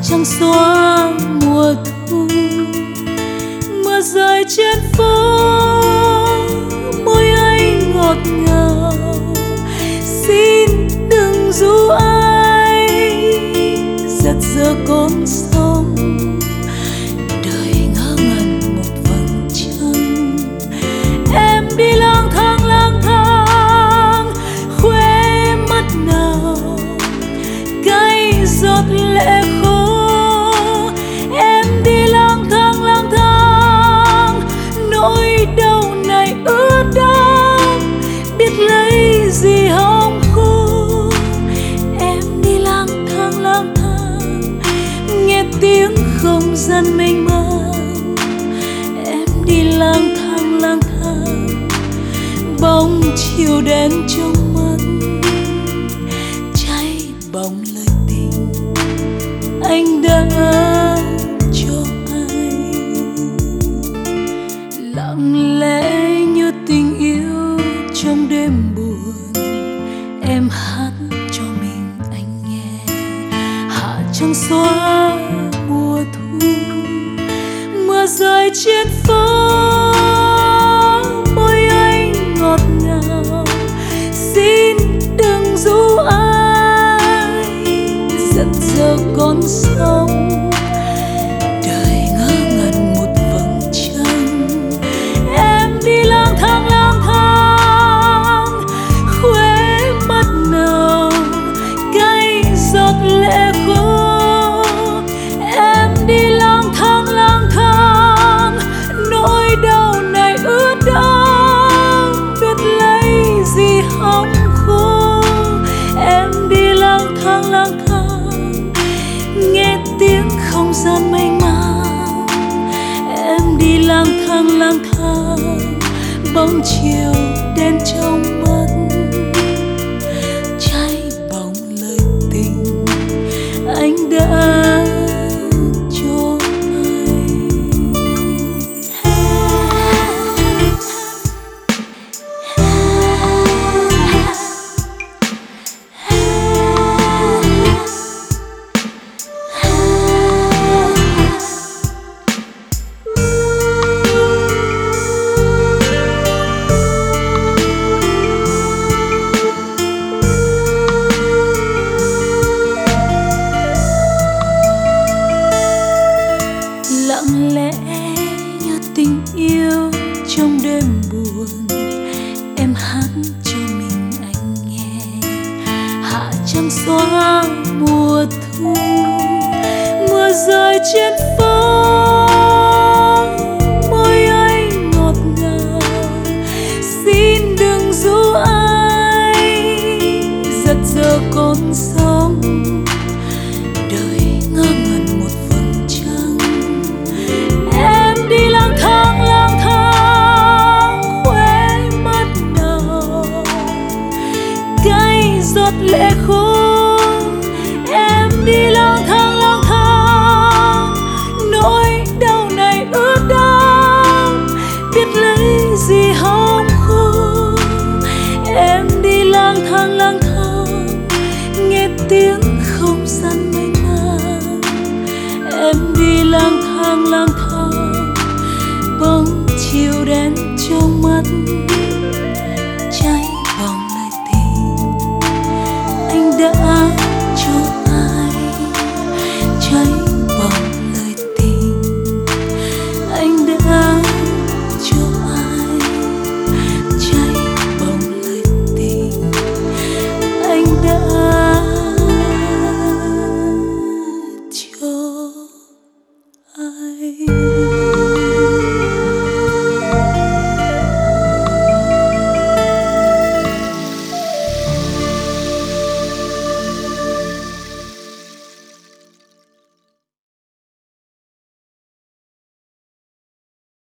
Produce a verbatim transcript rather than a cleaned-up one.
trăng xóa mùa thu. Mưa rơi trên phố, môi anh ngọt ngào. Xin đừng ru ai giật giơ con sông. Đời ngỡ ngẩn một vầng trăng. Em đi lang thang lang thang, khuê mắt nào cay giọt lệ khô. Em đi lang thang lang thang, nỗi đau này ướt đẫm, biết lấy gì hong khô. Em đi lang thang lang thang, nghe tiếng không gian mênh mang. Em đi lang thang lang thang, bóng chiều đen trong mắt. Cháy bóng lời tình anh đã cho anh. Lặng lẽ như tình yêu trong đêm buồn, em hát cho mình anh nghe. Hạ trăng xóa mùa thu, mưa rơi trên phố, môi anh ngọt ngào. Xin đừng ru ai giật giơ con sông. Đời ngỡ ngẩn một vầng trăng. Em đi lang thang lang thang, khuê mắt nào cay giọt lệ khô. Em đi lang thang lang thang, nỗi đau này ướt đẫm, biết lấy gì hong khô. Em đi lang thang lang thang, nghe tiếng không gian mênh mang. Em đi lang thang lang thang, bóng chiều đen trong mắt. Cháy bóng lời tình anh đã cho lặng lẽ như tình yêu trong đêm buồn. Em hát cho mình anh nghe. Hạ trăng xóa mùa thu, mưa rơi trên phố, môi anh ngọt ngào. Xin đừng ru ai giật giơ con sông. Đời ngỡ ngẩn một vầng trăng. Em đi lang thang lang thang, khuê mắt nào cay giọt lệ khô. Em đi lang thang lang thang, nỗi đau này ướt đẫm, biết lấy gì hong khô. Em đi lang thang lang thang, nghe tiếng không gian mênh mang. Em đi lang thang lang thang, bóng chiều đen trong mắt. Cháy bóng lời tình anh đã cho ai. Cháy